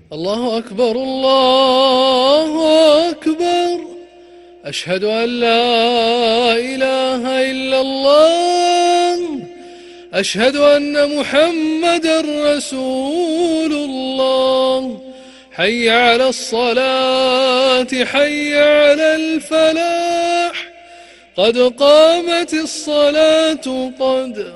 الله أكبر الله أكبر. أشهد أن لا إله إلا الله. أشهد أن محمدا رسول الله. حي على الصلاة حي على الفلاح. قد قامت الصلاة قد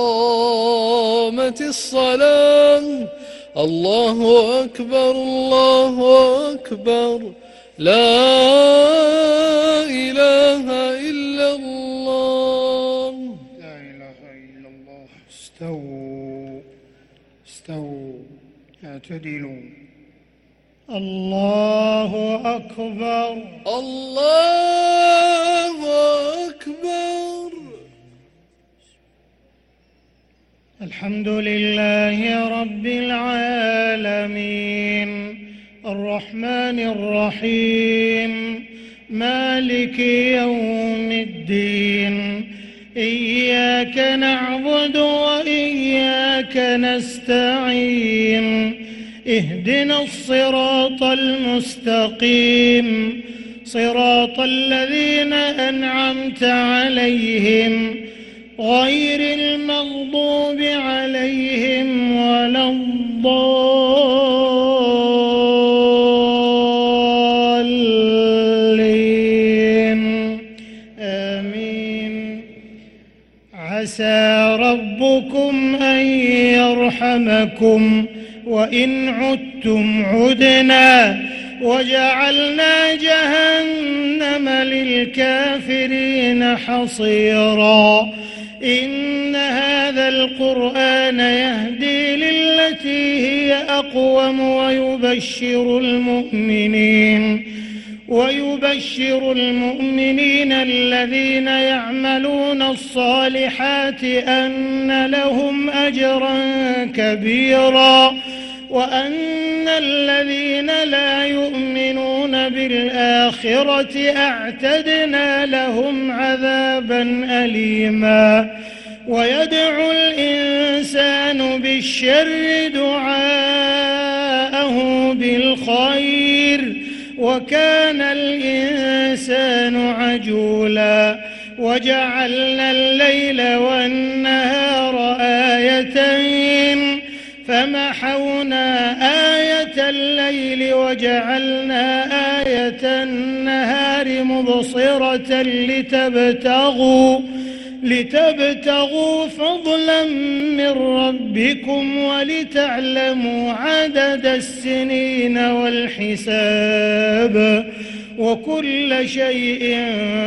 قامت الصلاة. الله أكبر الله أكبر. لا إله إلا الله. لا إله إلا الله. استووا استووا اعتدلوا. الله أكبر الله أكبر. الحمد لله رب العالمين الرحمن الرحيم مالك يوم الدين. إياك نعبد وإياك نستعين. اهدنا الصراط المستقيم صراط الذين أنعمت عليهم غير المغضوب عليهم ولا الضالين. آمين. عسى ربكم أن يرحمكم وإن عدتم عدنا وجعلنا جهنم للكافرين حصيرا. إن هذا القرآن يهدي للتي هي أقوم ويبشر المؤمنين الذين يعملون الصالحات أن لهم أجرا كبيرا وأن الذين لا يؤمنون بالآخرة أعتدنا لهم عذابا أليما. ويدعو الإنسان بالشر دعاءه بالخير وكان الإنسان عجولا. وجعلنا الليل والنهار آيتين فمحونا آية الليل وجعلنا آية النهار مبصرة لتبتغوا فضلا من ربكم ولتعلموا عدد السنين والحساب وكل شيء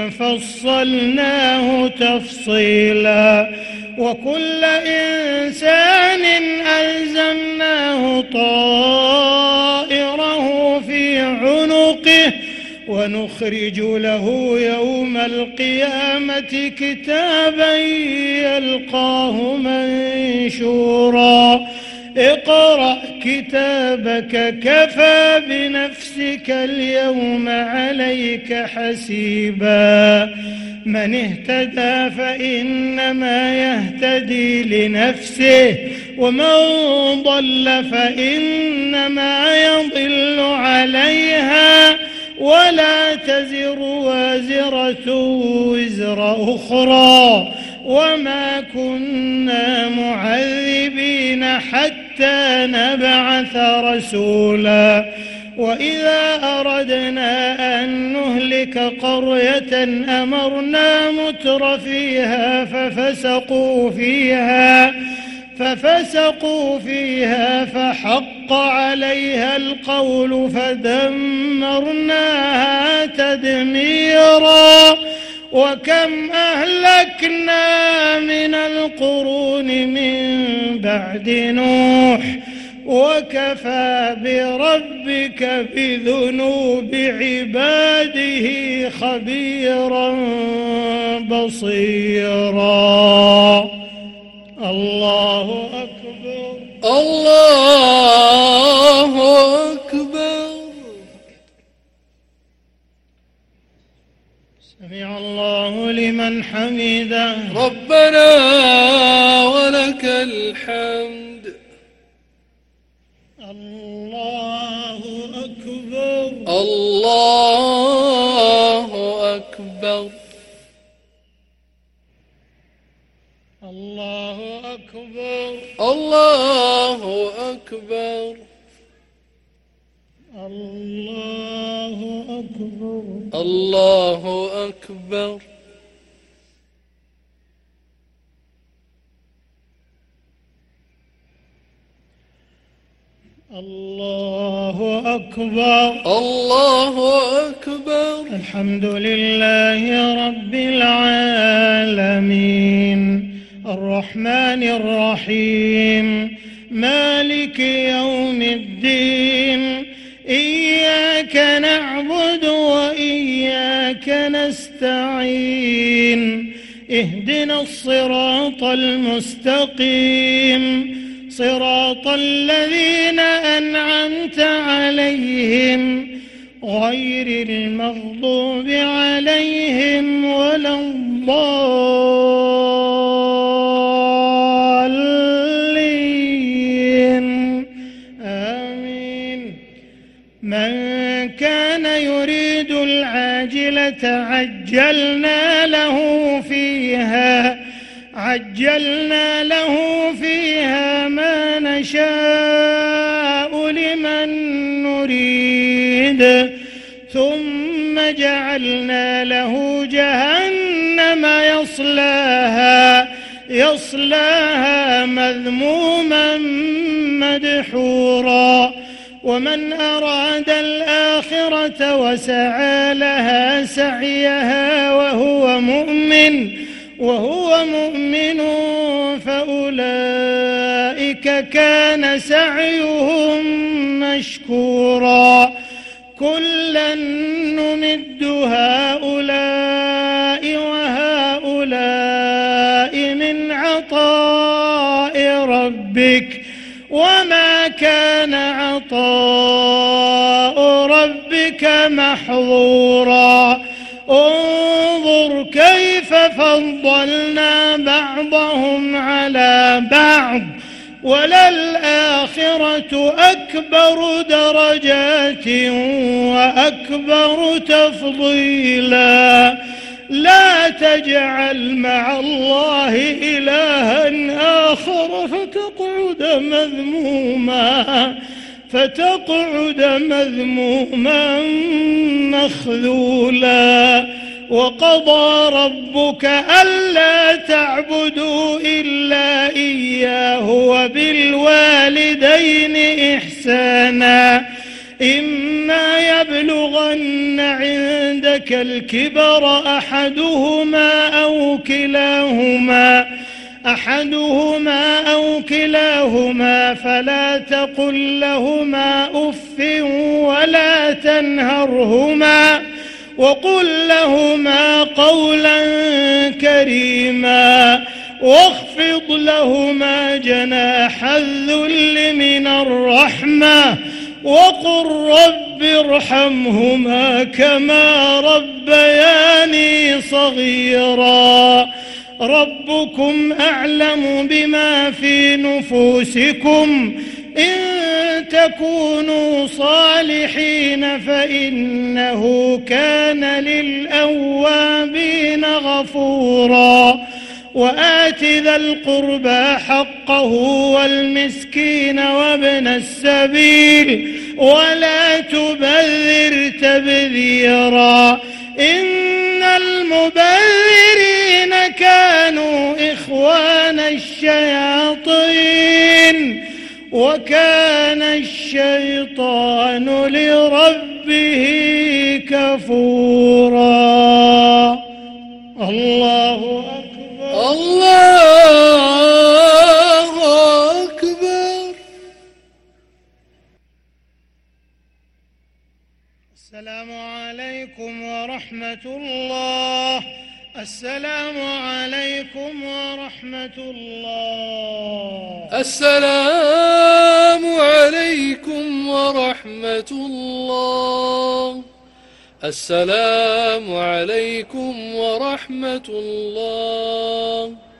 فصلناه تفصيلا. وكل إنسان ألزمناه طائره في عنقه ونخرج له يوم القيامة كتابا يلقاه منشورا. اقرأ كتابك كفى بنفسك اليوم عليك حسيبا. من اهتدى فإنما يهتدي لنفسه ومن ضل فإنما يضل عليها ولا تزر وازرة وزر أخرى وما كنا معذبين حتى نبعث رسولا. وإذا أردنا أن نهلك قرية أمرنا متر فيها ففسقوا فيها فحق عليها القول فدمرناها تدميرا. وكم أهلكنا من القرون من بعد نوح وكفى بربك بذنوب عباده خبيرا بصيرا. الله أكبر الله أكبر. سمع الله لمن حمده. ربنا ولك الحمد. الله الله أكبر. الله أكبر. الله أكبر. الله أكبر. الحمد لله رب العالمين الرحمن الرحيم مالك يوم الدين إياك نعبد وإياك نستعين اهدنا الصراط المستقيم صراط الذين أنعمت عليهم غير المغضوب عليهم ولا الضالين آمين. من كان يريد العاجلة عجلنا له فيها ما نشاء لمن نريد ثم جعلنا له جهنم يصلاها مذموما مدحورا. ومن أراد الآخرة وسعى لها سعيها وهو مؤمن فأولئك كان سعيهم مشكورا. كلا نمد هؤلاء وهؤلاء من عطاء ربك وما كان عطاء ربك محظورا. انظر كيف فضلنا بعضهم على بعض وللآخرة أكبر درجات وأكبر تفضيلا. لا تجعل مع الله إلها آخر فتقعد مذموما مخذولا. وقضى ربك ألا تعبدوا إلا إياه وبالوالدين إحسانا إما يبلغن عندك الكبر أحدهما أو كلاهما فلا تقل لهما أف ولا تنهرهما وقل لهما قولا كريما واخفض لهما جناح الذل من الرحمة وقل رب ارحمهما كما ربياني صغيرا. ربكم أعلم بما في نفوسكم إن تكونوا صالحين فإنه كان للأوابين غفورا. وآت ذا القربى حقه والمسكين وابن السبيل ولا تبذر تبذيرا إن المبذرين كانوا إخوان الشياطين وكان الشيطان لربه كفورا. الله أكبر. الله أكبر. السلام عليكم ورحمة الله. السلام عليكم ورحمة الله. السلام عليكم ورحمة الله. السلام عليكم ورحمة الله.